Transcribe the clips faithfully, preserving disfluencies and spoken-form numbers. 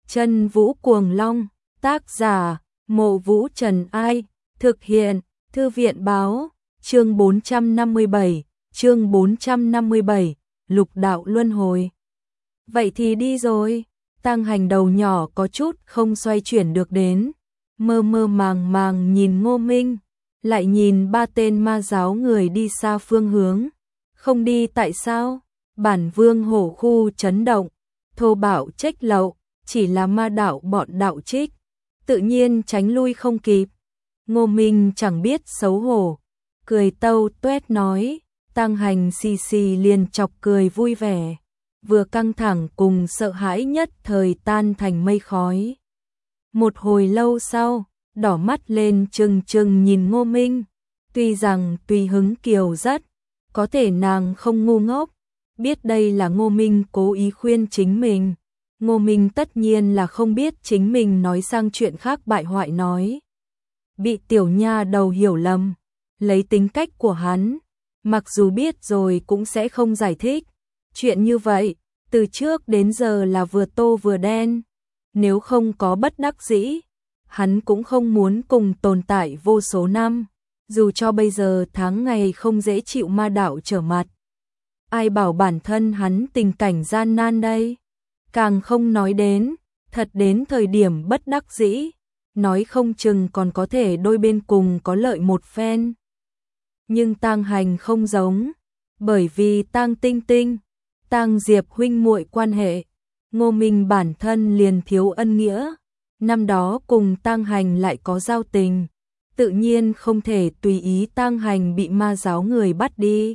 Chân Vũ Cuồng Long, tác giả, Mộ Vũ Trần Ai, thực hiện, Thư viện báo, chương bốn trăm năm mươi bảy, chương bốn trăm năm mươi bảy, lục đạo luân hồi. Vậy thì đi rồi, Tăng Hành đầu nhỏ có chút không xoay chuyển được đến, mơ mơ màng màng nhìn Ngô Minh, lại nhìn ba tên ma giáo người đi xa phương hướng, không đi tại sao? Bản Vương hổ khu chấn động, thô bạo trách lậu, chỉ là ma đạo bọn đạo trích, tự nhiên tránh lui không kịp. Ngô Minh chẳng biết xấu hổ, cười tâu tuét nói, Tăng Hành xì xì liền chọc cười vui vẻ, vừa căng thẳng cùng sợ hãi nhất thời tan thành mây khói. Một hồi lâu sau, đỏ mắt lên trừng trừng nhìn Ngô Minh, tuy rằng tùy hứng kiều rất, có thể nàng không ngu ngốc, biết đây là Ngô Minh cố ý khuyên chính mình. Ngô Minh tất nhiên là không biết chính mình nói sang chuyện khác bại hoại nói. Bị tiểu nha đầu hiểu lầm, lấy tính cách của hắn, mặc dù biết rồi cũng sẽ không giải thích. Chuyện như vậy, từ trước đến giờ là vừa tô vừa đen, nếu không có bất đắc dĩ, hắn cũng không muốn cùng tồn tại vô số năm, dù cho bây giờ tháng ngày không dễ chịu ma đạo trở mặt. Ai bảo bản thân hắn tình cảnh gian nan đây? Càng không nói đến, thật đến thời điểm bất đắc dĩ, nói không chừng còn có thể đôi bên cùng có lợi một phen. Nhưng Tang Hành không giống, bởi vì Tang Tinh Tinh, Tang Diệp huynh muội quan hệ, Ngô Minh bản thân liền thiếu ân nghĩa, năm đó cùng Tang Hành lại có giao tình, tự nhiên không thể tùy ý Tang Hành bị ma giáo người bắt đi.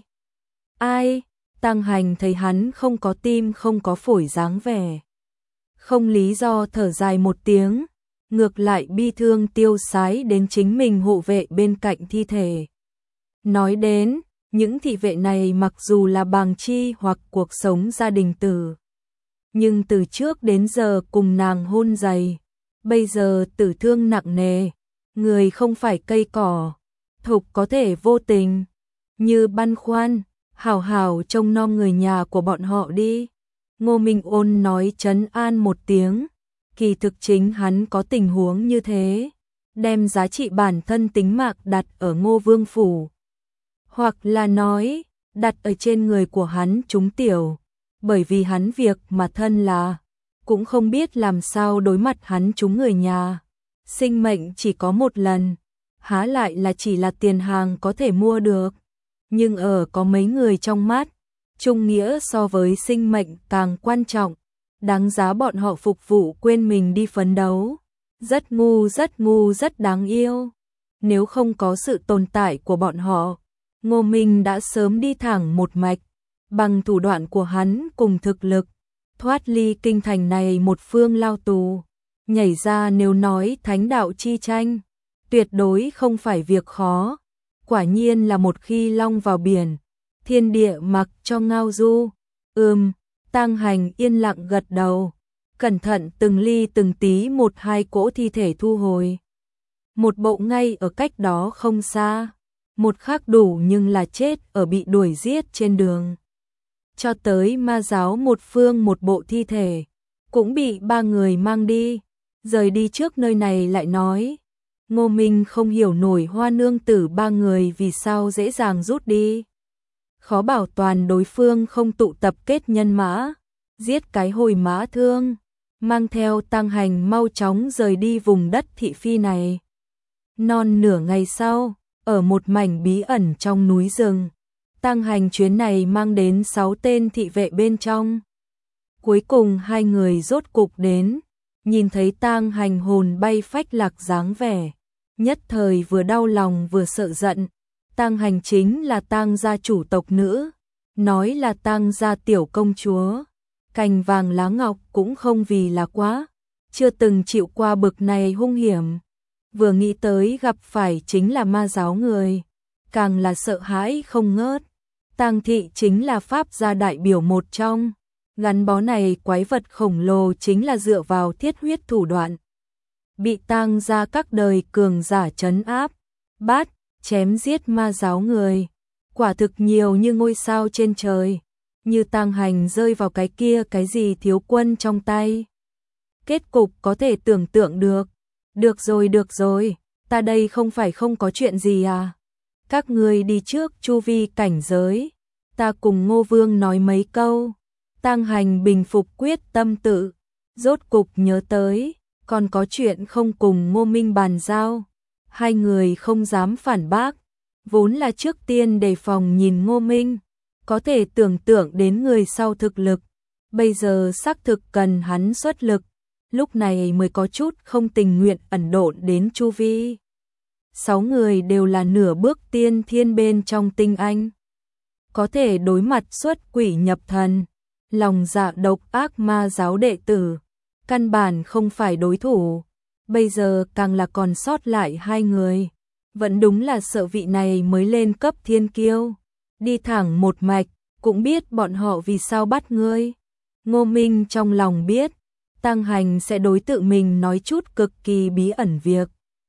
Ai? Tăng Hành thấy hắn không có tim không có phổi dáng vẻ, không lý do thở dài một tiếng, ngược lại bi thương tiêu sái đến chính mình hộ vệ bên cạnh thi thể. Nói đến, những thị vệ này mặc dù là bàng chi hoặc cuộc sống gia đình tử, nhưng từ trước đến giờ cùng nàng hôn dày, bây giờ tử thương nặng nề, người không phải cây cỏ, thục có thể vô tình, như băn khoăn. Hảo hảo trông nom người nhà của bọn họ đi. Ngô Minh ôn nói trấn an một tiếng, kỳ thực chính hắn có tình huống như thế, đem giá trị bản thân tính mạng đặt ở Ngô Vương phủ, hoặc là nói, đặt ở trên người của hắn chúng tiểu, bởi vì hắn việc mà thân là, cũng không biết làm sao đối mặt hắn chúng người nhà. Sinh mệnh chỉ có một lần, há lại là chỉ là tiền hàng có thể mua được. Nhưng ở có mấy người trong mắt, trung nghĩa so với sinh mệnh càng quan trọng, đáng giá bọn họ phục vụ quên mình đi phấn đấu. Rất ngu rất ngu rất đáng yêu. Nếu không có sự tồn tại của bọn họ, Ngô Minh đã sớm đi thẳng một mạch, bằng thủ đoạn của hắn cùng thực lực, thoát ly kinh thành này một phương lao tù, nhảy ra nếu nói thánh đạo chi tranh, tuyệt đối không phải việc khó. Quả nhiên là một khi long vào biển, thiên địa mặc cho ngao du. Ừm, Tang Hành yên lặng gật đầu, cẩn thận từng ly từng tí một hai cỗ thi thể thu hồi. Một bộ ngay ở cách đó không xa, một khác đủ nhưng là chết ở bị đuổi giết trên đường. Cho tới ma giáo một phương một bộ thi thể, cũng bị ba người mang đi, rời đi trước nơi này lại nói. Ngô Minh không hiểu nổi Hoa nương tử ba người vì sao dễ dàng rút đi. Khó bảo toàn đối phương không tụ tập kết nhân mã, giết cái hồi mã thương, mang theo Tăng Hành mau chóng rời đi vùng đất thị phi này. Non nửa ngày sau, ở một mảnh bí ẩn trong núi rừng, Tăng Hành chuyến này mang đến sáu tên thị vệ bên trong. Cuối cùng hai người rốt cục đến, nhìn thấy Tăng Hành hồn bay phách lạc dáng vẻ, nhất thời vừa đau lòng vừa sợ giận. Tăng Hành chính là Tăng gia chủ tộc nữ, nói là Tăng gia tiểu công chúa, cành vàng lá ngọc cũng không vì là quá, chưa từng chịu qua bực này hung hiểm. Vừa nghĩ tới gặp phải chính là ma giáo người, càng là sợ hãi không ngớt. Tăng thị chính là pháp gia đại biểu một trong, gắn bó này quái vật khổng lồ chính là dựa vào thiết huyết thủ đoạn. Bị Tăng gia các đời cường giả trấn áp, bắt, chém giết ma giáo người, quả thực nhiều như ngôi sao trên trời, như Tăng Hành rơi vào cái kia cái gì thiếu quân trong tay. Kết cục có thể tưởng tượng được. Được rồi được rồi, ta đây không phải không có chuyện gì à. Các ngươi đi trước chu vi cảnh giới, ta cùng Ngô Vương nói mấy câu. Tang Hành bình phục quyết tâm tự, rốt cục nhớ tới, còn có chuyện không cùng Ngô Minh bàn giao. Hai người không dám phản bác, vốn là trước tiên đề phòng nhìn Ngô Minh, có thể tưởng tượng đến người sau thực lực, bây giờ xác thực cần hắn xuất lực, lúc này mới có chút không tình nguyện ẩn độn đến chu vi. Sáu người đều là nửa bước tiên thiên bên trong tinh anh, có thể đối mặt xuất quỷ nhập thần, lòng dạ độc ác ma giáo đệ tử, căn bản không phải đối thủ, bây giờ càng là còn sót lại hai người, vẫn đúng là sợ vị này mới lên cấp thiên kiêu, đi thẳng một mạch, cũng biết bọn họ vì sao bắt ngươi. Ngô Minh trong lòng biết, Tang Hành sẽ đối tự mình nói chút cực kỳ bí ẩn việc,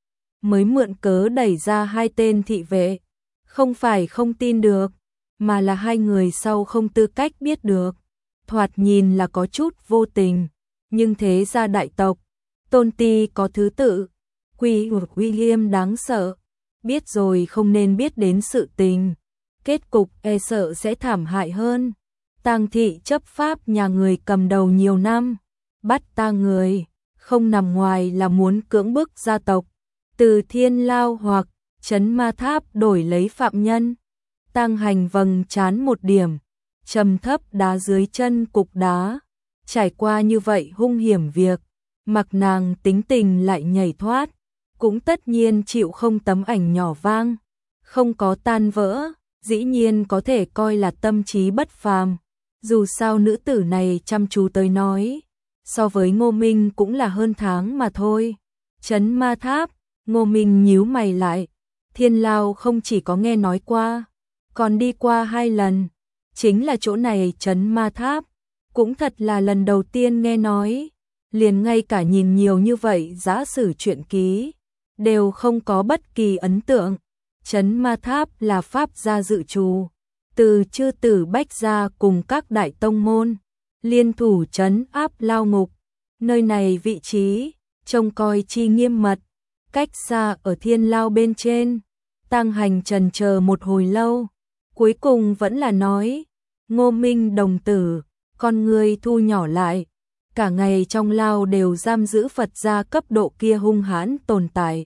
mới mượn cớ đẩy ra hai tên thị vệ, không phải không tin được, mà là hai người sau không tư cách biết được. Thoạt nhìn là có chút vô tình, nhưng thế gia đại tộc, tôn ti có thứ tự, quy uy nghiêm đáng sợ, biết rồi không nên biết đến sự tình, kết cục e sợ sẽ thảm hại hơn. Tang thị chấp pháp nhà người cầm đầu nhiều năm, bắt ta người, không nằm ngoài là muốn cưỡng bức gia tộc, từ Thiên Lao hoặc Trấn Ma Tháp đổi lấy phạm nhân. Tang Hành vầng trán một điểm, trầm thấp đá dưới chân cục đá, trải qua như vậy hung hiểm việc, mặc nàng tính tình lại nhảy thoát, cũng tất nhiên chịu không tấm ảnh nhỏ vang, không có tan vỡ, dĩ nhiên có thể coi là tâm trí bất phàm. Dù sao nữ tử này chăm chú tới nói, so với Ngô Minh cũng là hơn tháng mà thôi. Trấn Ma Tháp, Ngô Minh nhíu mày lại, Thiên Lao không chỉ có nghe nói qua, còn đi qua hai lần, chính là chỗ này Trấn Ma Tháp, cũng thật là lần đầu tiên nghe nói, liền ngay cả nhìn nhiều như vậy giả sử truyện ký, đều không có bất kỳ ấn tượng. Trấn Ma Tháp là pháp gia dự trù, từ chư tử bách gia cùng các đại tông môn, liên thủ trấn áp lao ngục, nơi này vị trí, trông coi chi nghiêm mật, cách xa ở Thiên Lao bên trên. Tang Hành trần chờ một hồi lâu, cuối cùng vẫn là nói, Ngô Minh đồng tử, con người thu nhỏ lại, cả ngày trong lao đều giam giữ Phật gia cấp độ kia hung hãn tồn tại.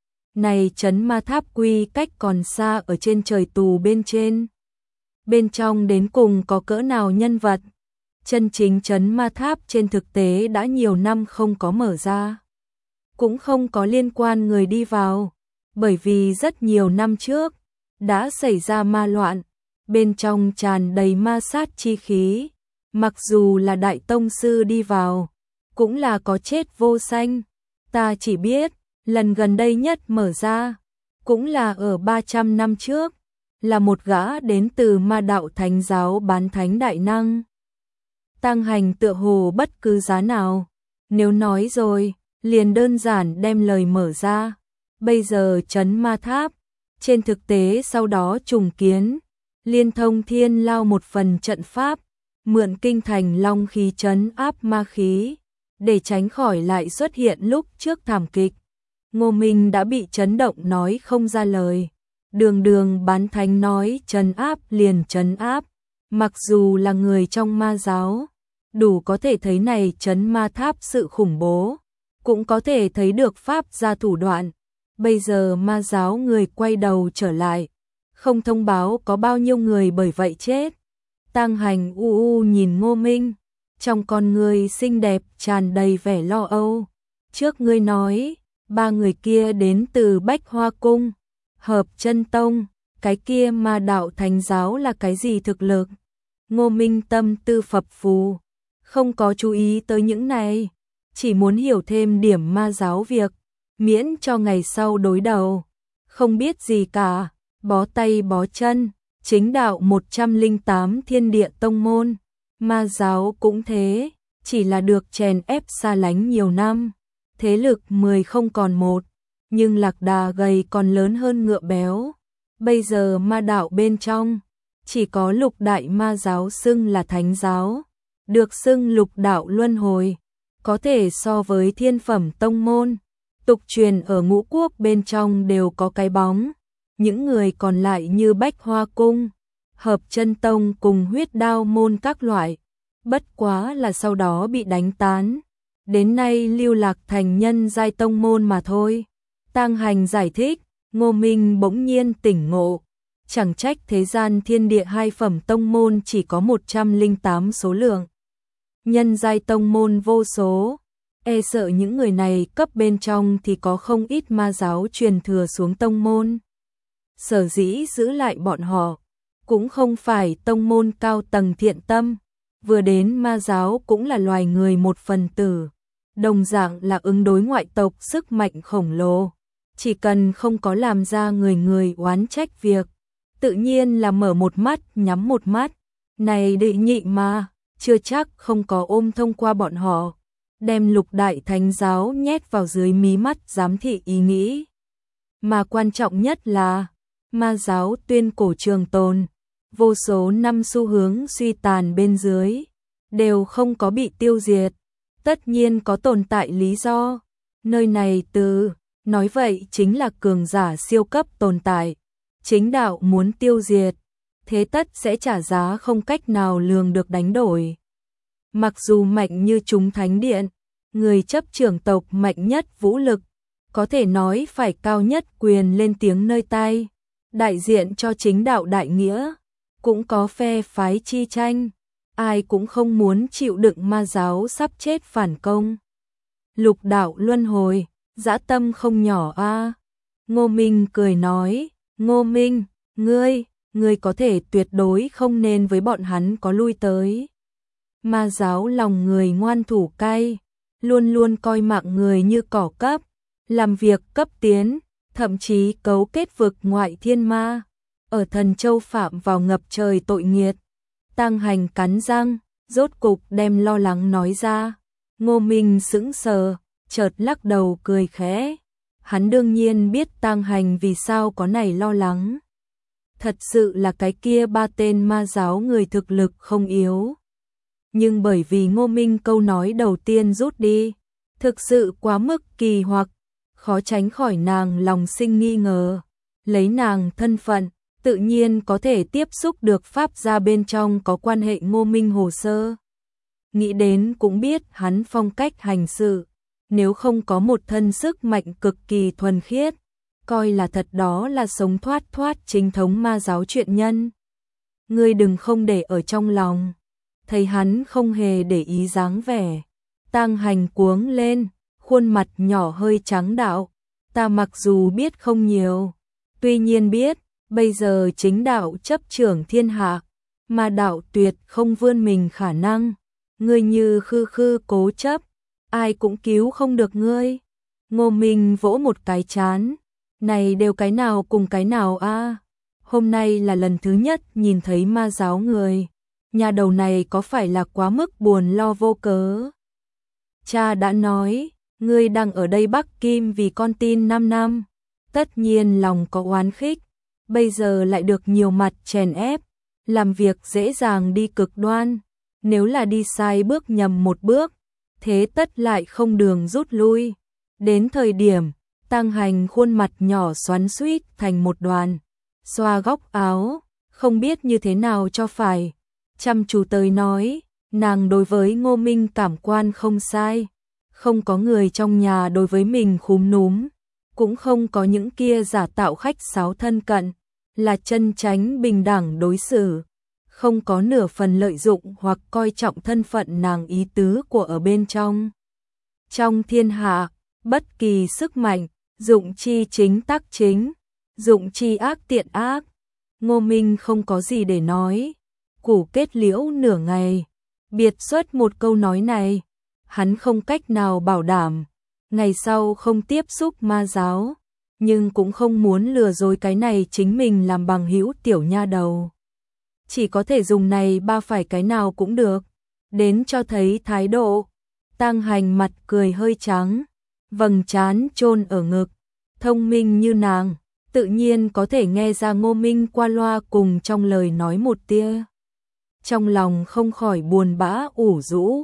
Này Trấn Ma Tháp quy cách còn xa ở trên trời tù bên trên. Bên trong đến cùng có cỡ nào nhân vật? Chân chính Trấn Ma Tháp trên thực tế đã nhiều năm không có mở ra, cũng không có liên quan người đi vào, bởi vì rất nhiều năm trước đã xảy ra ma loạn, bên trong tràn đầy ma sát chi khí, mặc dù là đại tông sư đi vào, cũng là có chết vô sanh. Ta chỉ biết, lần gần đây nhất mở ra, cũng là ở ba trăm năm trước, là một gã đến từ ma đạo thánh giáo bán thánh đại năng. Tang Hành tựa hồ bất cứ giá nào, nếu nói rồi, liền đơn giản đem lời mở ra. Bây giờ Trấn Ma Tháp, trên thực tế sau đó trùng kiến, liên thông Thiên Lao một phần trận pháp, mượn kinh thành long khí trấn áp ma khí, để tránh khỏi lại xuất hiện lúc trước thảm kịch. Ngô Minh đã bị chấn động nói không ra lời, đường đường bán thánh nói trấn áp liền trấn áp, mặc dù là người trong ma giáo, đủ có thể thấy này Trấn Ma Tháp sự khủng bố, cũng có thể thấy được pháp gia thủ đoạn. Bây giờ ma giáo người quay đầu trở lại, không thông báo có bao nhiêu người bởi vậy chết. Tang Hành u u nhìn Ngô Minh, trong con người xinh đẹp tràn đầy vẻ lo âu. Trước ngươi nói, ba người kia đến từ Bách Hoa Cung, Hợp Chân Tông, cái kia ma đạo thánh giáo là cái gì thực lực? Ngô Minh tâm tư phập phù, không có chú ý tới những này, chỉ muốn hiểu thêm điểm ma giáo việc, miễn cho ngày sau đối đầu. Không biết gì cả, bó tay bó chân, chính đạo một trăm lẻ tám thiên địa tông môn, ma giáo cũng thế, chỉ là được chèn ép xa lánh nhiều năm, thế lực mười không còn một, nhưng lạc đà gầy còn lớn hơn ngựa béo. Bây giờ ma đạo bên trong, chỉ có lục đại ma giáo xưng là thánh giáo, được xưng lục đạo luân hồi, có thể so với thiên phẩm tông môn, tục truyền ở ngũ quốc bên trong đều có cái bóng, những người còn lại như Bách Hoa Cung, Hợp Chân Tông cùng Huyết Đao môn các loại, bất quá là sau đó bị đánh tán, đến nay lưu lạc thành nhân giai tông môn mà thôi. Tang Hành giải thích, Ngô Minh bỗng nhiên tỉnh ngộ, chẳng trách thế gian thiên địa hai phẩm tông môn chỉ có một trăm lẻ tám số lượng. Nhân giai tông môn vô số, e sợ những người này cấp bên trong thì có không ít ma giáo truyền thừa xuống tông môn. Sở dĩ giữ lại bọn họ, cũng không phải tông môn cao tầng thiện tâm, vừa đến ma giáo cũng là loài người một phần tử, đồng dạng là ứng đối ngoại tộc sức mạnh khổng lồ, chỉ cần không có làm ra người người oán trách việc, tự nhiên là mở một mắt nhắm một mắt, này đệ nhị ma, chưa chắc không có ôm thông qua bọn họ, đem lục đại thánh giáo nhét vào dưới mí mắt giám thị ý nghĩ. Mà quan trọng nhất là, ma giáo tuyên cổ trường tồn, vô số năm xu hướng suy tàn bên dưới, đều không có bị tiêu diệt, tất nhiên có tồn tại lý do. Nơi này từ, nói vậy chính là cường giả siêu cấp tồn tại, chính đạo muốn tiêu diệt, thế tất sẽ trả giá không cách nào lường được đánh đổi. Mặc dù mạnh như chúng thánh điện, người chấp trưởng tộc mạnh nhất vũ lực, có thể nói phải cao nhất quyền lên tiếng nơi tai, đại diện cho chính đạo đại nghĩa, cũng có phe phái chi tranh, ai cũng không muốn chịu đựng ma giáo sắp chết phản công. Lục đạo luân hồi, dã tâm không nhỏ a. Ngô Minh cười nói, Ngô Minh, ngươi, ngươi có thể tuyệt đối không nên với bọn hắn có lui tới. Ma giáo lòng người ngoan thủ cay, luôn luôn coi mạng người như cỏ cấp, làm việc cấp tiến, thậm chí cấu kết vực ngoại thiên ma, ở Thần Châu phạm vào ngập trời tội nghiệt. Tang Hành cắn răng, rốt cục đem lo lắng nói ra. Ngô Minh sững sờ, chợt lắc đầu cười khẽ. Hắn đương nhiên biết Tang Hành vì sao có này lo lắng. Thật sự là cái kia ba tên ma giáo người thực lực không yếu. Nhưng bởi vì Ngô Minh câu nói đầu tiên rút đi, thực sự quá mức kỳ hoặc, khó tránh khỏi nàng lòng sinh nghi ngờ. Lấy nàng thân phận, tự nhiên có thể tiếp xúc được pháp gia bên trong có quan hệ Ngô Minh hồ sơ. Nghĩ đến cũng biết hắn phong cách hành sự, nếu không có một thân sức mạnh cực kỳ thuần khiết, coi là thật đó là sống thoát thoát chính thống ma giáo chuyện nhân. Ngươi đừng không để ở trong lòng. Thấy hắn không hề để ý dáng vẻ, Tang Hành cuống lên, khuôn mặt nhỏ hơi trắng đạo. Ta mặc dù biết không nhiều, tuy nhiên biết, bây giờ chính đạo chấp trưởng thiên hạ, mà đạo tuyệt không vươn mình khả năng. Ngươi như khư khư cố chấp, ai cũng cứu không được ngươi. Ngô Minh vỗ một cái chán, này đều cái nào cùng cái nào a? Hôm nay là lần thứ nhất nhìn thấy ma giáo người, nhà đầu này có phải là quá mức buồn lo vô cớ? Cha đã nói, ngươi đang ở đây Bắc Kim vì con tin năm năm, tất nhiên lòng có oán khích, bây giờ lại được nhiều mặt chèn ép, làm việc dễ dàng đi cực đoan, nếu là đi sai bước nhầm một bước, thế tất lại không đường rút lui. Đến thời điểm, Tang Hành khuôn mặt nhỏ xoắn xuýt thành một đoàn, xoa góc áo, không biết như thế nào cho phải. Chăm chú tới nói, nàng đối với Ngô Minh cảm quan không sai, không có người trong nhà đối với mình khúm núm, cũng không có những kia giả tạo khách sáo thân cận, là chân chánh bình đẳng đối xử, không có nửa phần lợi dụng hoặc coi trọng thân phận nàng ý tứ của ở bên trong. Trong thiên hạ, bất kỳ sức mạnh, dụng chi chính tác chính, dụng chi ác tiện ác. Ngô Minh không có gì để nói, củ kết liễu nửa ngày, biệt xuất một câu nói này, hắn không cách nào bảo đảm, ngày sau không tiếp xúc ma giáo, nhưng cũng không muốn lừa dối cái này chính mình làm bằng hữu tiểu nha đầu. Chỉ có thể dùng này ba phải cái nào cũng được, đến cho thấy thái độ. Tang Hành mặt cười hơi trắng, vầng trán chôn ở ngực, thông minh như nàng, tự nhiên có thể nghe ra Ngô Minh qua loa cùng trong lời nói một tia. Trong lòng không khỏi buồn bã ủ rũ,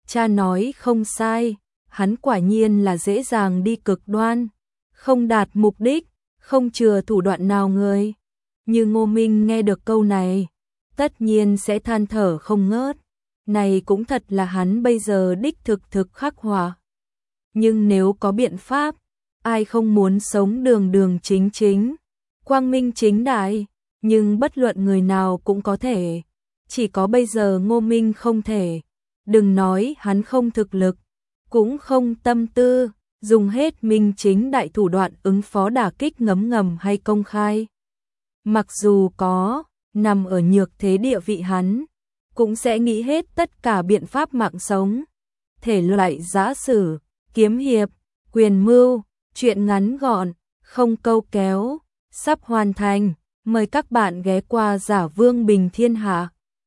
Cha nói không sai, hắn quả nhiên là dễ dàng đi cực đoan, không đạt mục đích, không chừa thủ đoạn nào người. Như Ngô Minh nghe được câu này, tất nhiên sẽ than thở không ngớt. Này cũng thật là hắn bây giờ đích thực thực khắc họa. Nhưng nếu có biện pháp, ai không muốn sống đường đường chính chính, quang minh chính đại, nhưng bất luận người nào cũng có thể. Chỉ có bây giờ Ngô Minh không thể, đừng nói hắn không thực lực, cũng không tâm tư, dùng hết minh chính đại thủ đoạn ứng phó đả kích ngấm ngầm hay công khai. Mặc dù có, nằm ở nhược thế địa vị hắn, cũng sẽ nghĩ hết tất cả biện pháp mạng sống. Thể loại giã sử, kiếm hiệp, quyền mưu, chuyện ngắn gọn, không câu kéo, sắp hoàn thành. Mời các bạn ghé qua Giả Vương Bình Thiên Hạ.